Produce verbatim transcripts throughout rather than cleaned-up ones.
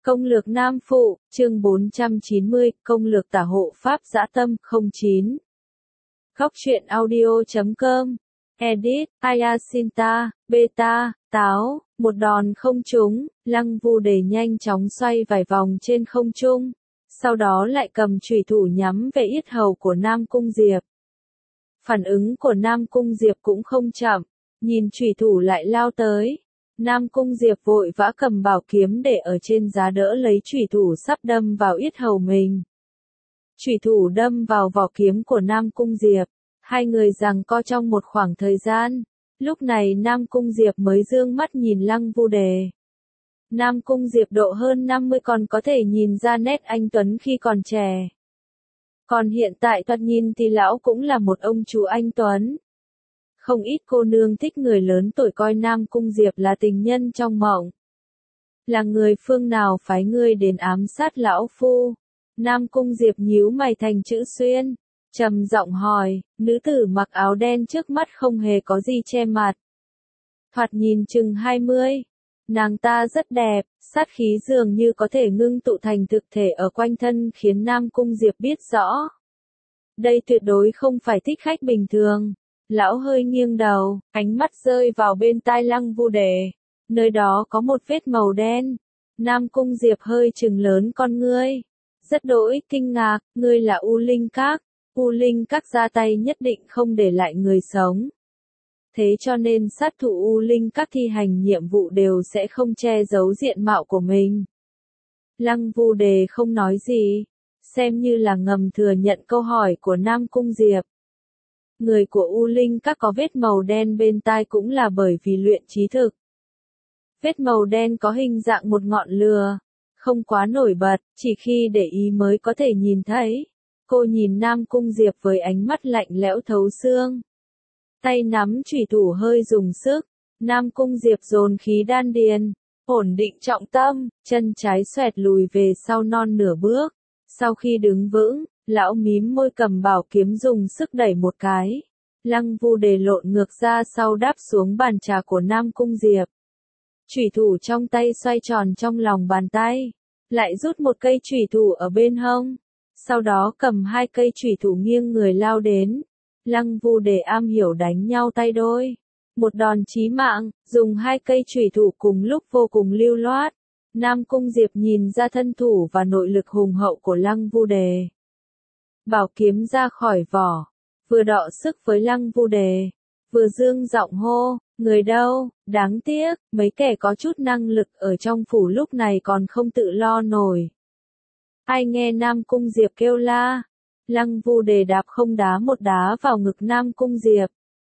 Công lược Nam Phụ, chương bốn trăm chín mươi, công lược tả hộ pháp dã tâm, không chín. Góc truyện audio chấm com, edit, Ayasinta, beta, táo, một đòn không trúng, Lăng Vu Đề nhanh chóng xoay vài vòng trên không trung, sau đó lại cầm chùy thủ nhắm về yết hầu của Nam Cung Diệp. Phản ứng của Nam Cung Diệp cũng không chậm, nhìn chùy thủ lại lao tới. Nam Cung Diệp vội vã cầm bảo kiếm để ở trên giá đỡ lấy chùy thủ sắp đâm vào yết hầu mình. Chùy thủ đâm vào vỏ kiếm của Nam Cung Diệp, hai người giằng co trong một khoảng thời gian. Lúc này Nam Cung Diệp mới dương mắt nhìn Lăng Vu Đề. Nam Cung Diệp độ hơn năm mươi còn có thể nhìn ra nét anh tuấn khi còn trẻ. Còn hiện tại thoạt nhìn thì lão cũng là một ông chú anh tuấn. Không ít cô nương thích người lớn tuổi coi Nam Cung Diệp là tình nhân trong mộng. Là người phương nào phái ngươi đến ám sát lão phu? Nam Cung Diệp nhíu mày thành chữ xuyên, trầm giọng hỏi, nữ tử mặc áo đen trước mắt không hề có gì che mặt. Thoạt nhìn chừng hai mươi, nàng ta rất đẹp, sát khí dường như có thể ngưng tụ thành thực thể ở quanh thân khiến Nam Cung Diệp biết rõ. Đây tuyệt đối không phải thích khách bình thường. Lão hơi nghiêng đầu, ánh mắt rơi vào bên tai Lăng Vu Đề. Nơi đó có một vết màu đen. Nam Cung Diệp hơi trừng lớn con ngươi. Rất đỗi kinh ngạc, ngươi là U Linh Các. U Linh Các ra tay nhất định không để lại người sống. Thế cho nên sát thủ U Linh Các thi hành nhiệm vụ đều sẽ không che giấu diện mạo của mình. Lăng Vu Đề không nói gì, xem như là ngầm thừa nhận câu hỏi của Nam Cung Diệp. Người của U Linh Các có vết màu đen bên tai cũng là bởi vì luyện trí thực. Vết màu đen có hình dạng một ngọn lửa, không quá nổi bật, chỉ khi để ý mới có thể nhìn thấy. Cô nhìn Nam Cung Diệp với ánh mắt lạnh lẽo thấu xương. Tay nắm chùy thủ hơi dùng sức, Nam Cung Diệp dồn khí đan điền, ổn định trọng tâm, chân trái xoẹt lùi về sau non nửa bước. Sau khi đứng vững, lão mím môi cầm bảo kiếm dùng sức đẩy một cái. Lăng Vu Đề lộn ngược ra sau đáp xuống bàn trà của Nam Cung Diệp. Chùy thủ trong tay xoay tròn trong lòng bàn tay, lại rút một cây chùy thủ ở bên hông. Sau đó cầm hai cây chùy thủ nghiêng người lao đến. Lăng Vu Đề am hiểu đánh nhau tay đôi. Một đòn chí mạng, dùng hai cây chùy thủ cùng lúc vô cùng lưu loát. Nam Cung Diệp nhìn ra thân thủ và nội lực hùng hậu của Lăng Vu Đề. Bảo kiếm ra khỏi vỏ, vừa đọ sức với Lăng Vu Đề, vừa dương giọng hô, người đâu, đáng tiếc, mấy kẻ có chút năng lực ở trong phủ lúc này còn không tự lo nổi. Ai nghe Nam Cung Diệp kêu la, Lăng Vu Đề đạp không đá một đá vào ngực Nam Cung Diệp.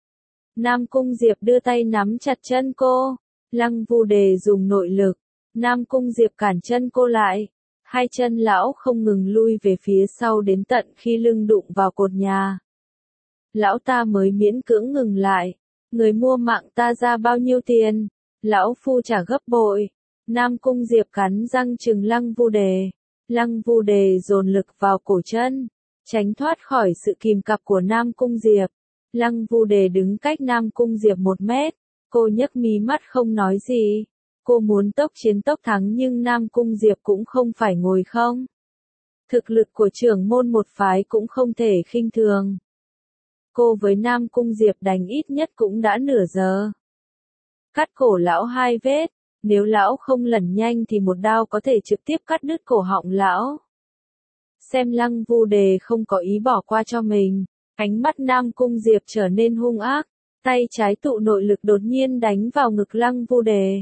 Nam Cung Diệp đưa tay nắm chặt chân cô, Lăng Vu Đề dùng nội lực, Nam Cung Diệp cản chân cô lại. Hai chân lão không ngừng lui về phía sau đến tận khi lưng đụng vào cột nhà. Lão ta mới miễn cưỡng ngừng lại. Người mua mạng ta ra bao nhiêu tiền? Lão phu trả gấp bội. Nam Cung Diệp cắn răng trừng Lăng Vu Đề. Lăng Vu Đề dồn lực vào cổ chân, tránh thoát khỏi sự kìm cặp của Nam Cung Diệp. Lăng Vu Đề đứng cách Nam Cung Diệp một mét. Cô nhấc mí mắt không nói gì. Cô muốn tốc chiến tốc thắng nhưng Nam Cung Diệp cũng không phải ngồi không. Thực lực của trưởng môn một phái cũng không thể khinh thường. Cô với Nam Cung Diệp đánh ít nhất cũng đã nửa giờ. Cắt cổ lão hai vết, nếu lão không lẩn nhanh thì một đao có thể trực tiếp cắt đứt cổ họng lão. Xem Lăng Vu Đề không có ý bỏ qua cho mình, ánh mắt Nam Cung Diệp trở nên hung ác, tay trái tụ nội lực đột nhiên đánh vào ngực Lăng Vu Đề.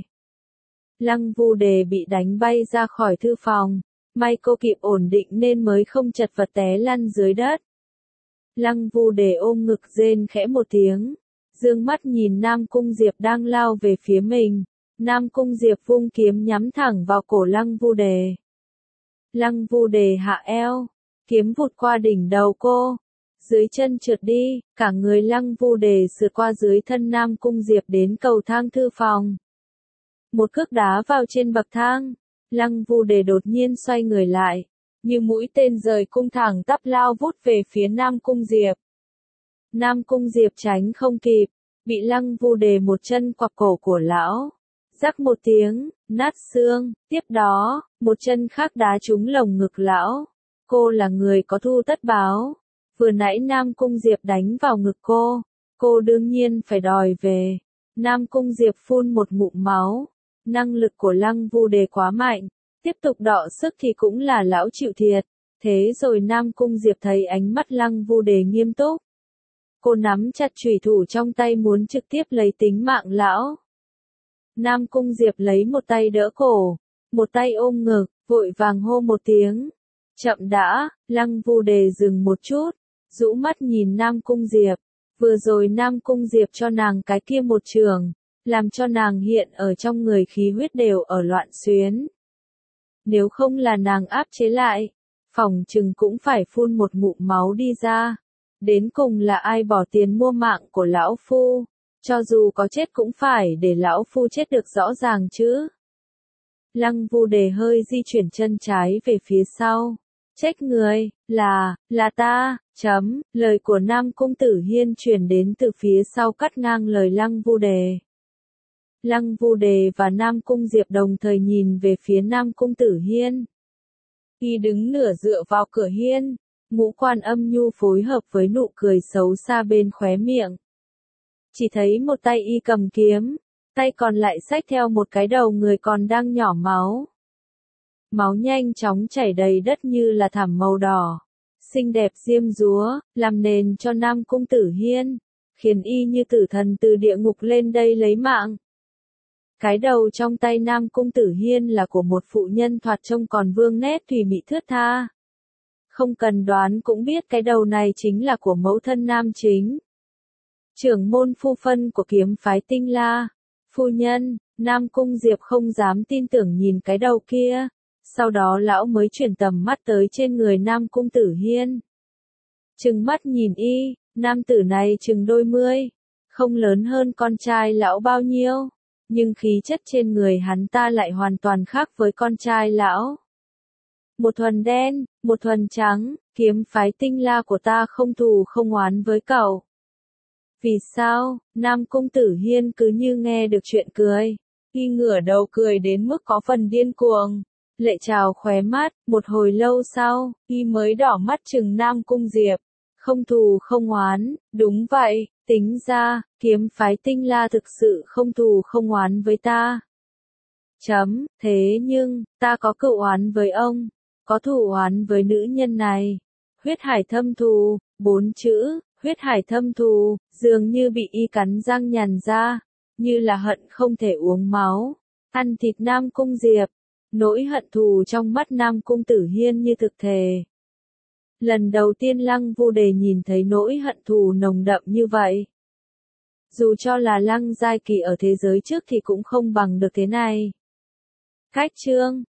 Lăng Vu Đề bị đánh bay ra khỏi thư phòng, may cô kịp ổn định nên mới không chật vật té lăn dưới đất. Lăng Vu Đề ôm ngực rên khẽ một tiếng, dương mắt nhìn Nam Cung Diệp đang lao về phía mình. Nam Cung Diệp vung kiếm nhắm thẳng vào cổ Lăng Vu Đề. Lăng Vu Đề hạ eo, kiếm vụt qua đỉnh đầu cô, dưới chân trượt đi, cả người Lăng Vu Đề sượt qua dưới thân Nam Cung Diệp đến cầu thang thư phòng. Một cước đá vào trên bậc thang, Lăng Vu Đề đột nhiên xoay người lại, như mũi tên rời cung thẳng tắp lao vút về phía Nam Cung Diệp. Nam Cung Diệp tránh không kịp, bị Lăng Vu Đề một chân quặp cổ của lão. rắc một tiếng, nát xương, tiếp đó, một chân khác đá trúng lồng ngực lão. Cô là người có thù tất báo. Vừa nãy Nam Cung Diệp đánh vào ngực cô, cô đương nhiên phải đòi về. Nam Cung Diệp phun một ngụm máu. Năng lực của Lăng Vu Đề quá mạnh, tiếp tục đọ sức thì cũng là lão chịu thiệt. Thế rồi Nam Cung Diệp thấy ánh mắt Lăng Vu Đề nghiêm túc. Cô nắm chặt chủy thủ trong tay muốn trực tiếp lấy tính mạng lão. Nam Cung Diệp lấy một tay đỡ cổ, một tay ôm ngực, vội vàng hô một tiếng. Chậm đã, Lăng Vu Đề dừng một chút, rũ mắt nhìn Nam Cung Diệp. Vừa rồi Nam Cung Diệp cho nàng cái kia một trường, làm cho nàng hiện ở trong người khí huyết đều ở loạn xuyến. Nếu không là nàng áp chế lại, phỏng chừng cũng phải phun một ngụm máu đi ra. Đến cùng là ai bỏ tiền mua mạng của lão phu, cho dù có chết cũng phải để lão phu chết được rõ ràng chứ. Lăng Vu Đề hơi di chuyển chân trái về phía sau. Trách người, là, là ta, chấm, lời của Nam Cung Tử Hiên truyền đến từ phía sau cắt ngang lời Lăng Vu Đề. Lăng Vu Đề và Nam Cung Diệp đồng thời nhìn về phía Nam Cung Tử Hiên. Y đứng nửa dựa vào cửa hiên, ngũ quan âm nhu phối hợp với nụ cười xấu xa bên khóe miệng. Chỉ thấy một tay y cầm kiếm, tay còn lại xách theo một cái đầu người còn đang nhỏ máu. Máu nhanh chóng chảy đầy đất như là thảm màu đỏ, xinh đẹp diêm dúa, làm nền cho Nam Cung Tử Hiên, khiến y như tử thần từ địa ngục lên đây lấy mạng. Cái đầu trong tay Nam Cung Tử Hiên là của một phụ nhân thoạt trông còn vương nét thùy mị thướt tha. Không cần đoán cũng biết cái đầu này chính là của mẫu thân Nam Chính, trưởng môn phu phân của kiếm phái Tinh La. Phu nhân, Nam Cung Diệp không dám tin tưởng nhìn cái đầu kia, sau đó lão mới chuyển tầm mắt tới trên người Nam Cung Tử Hiên. Trừng mắt nhìn y, nam tử này chừng đôi mươi, không lớn hơn con trai lão bao nhiêu, nhưng khí chất trên người hắn ta lại hoàn toàn khác với con trai lão. Một thuần đen, một thuần trắng, kiếm phái Tinh La của ta không thù không oán với cậu. Vì sao? Nam Cung Tử Hiên cứ như nghe được chuyện cười. Y ngửa đầu cười đến mức có phần điên cuồng. Lệ trào khóe mắt, một hồi lâu sau, y mới đỏ mắt trừng Nam Cung Diệp. Không thù không oán, đúng vậy, tính ra, kiếm phái Tinh La thực sự không thù không oán với ta. Chấm, thế nhưng, ta có cựu oán với ông, có thù oán với nữ nhân này. Huyết hải thâm thù, bốn chữ, huyết hải thâm thù, dường như bị y cắn răng nhằn ra, như là hận không thể uống máu, ăn thịt Nam Cung Diệp. Nỗi hận thù trong mắt Nam Cung Tử Hiên như thực thể. Lần đầu tiên Lăng Vu Đề nhìn thấy nỗi hận thù nồng đậm như vậy. Dù cho là Lăng Giai Kỳ ở thế giới trước thì cũng không bằng được thế này. Cách chương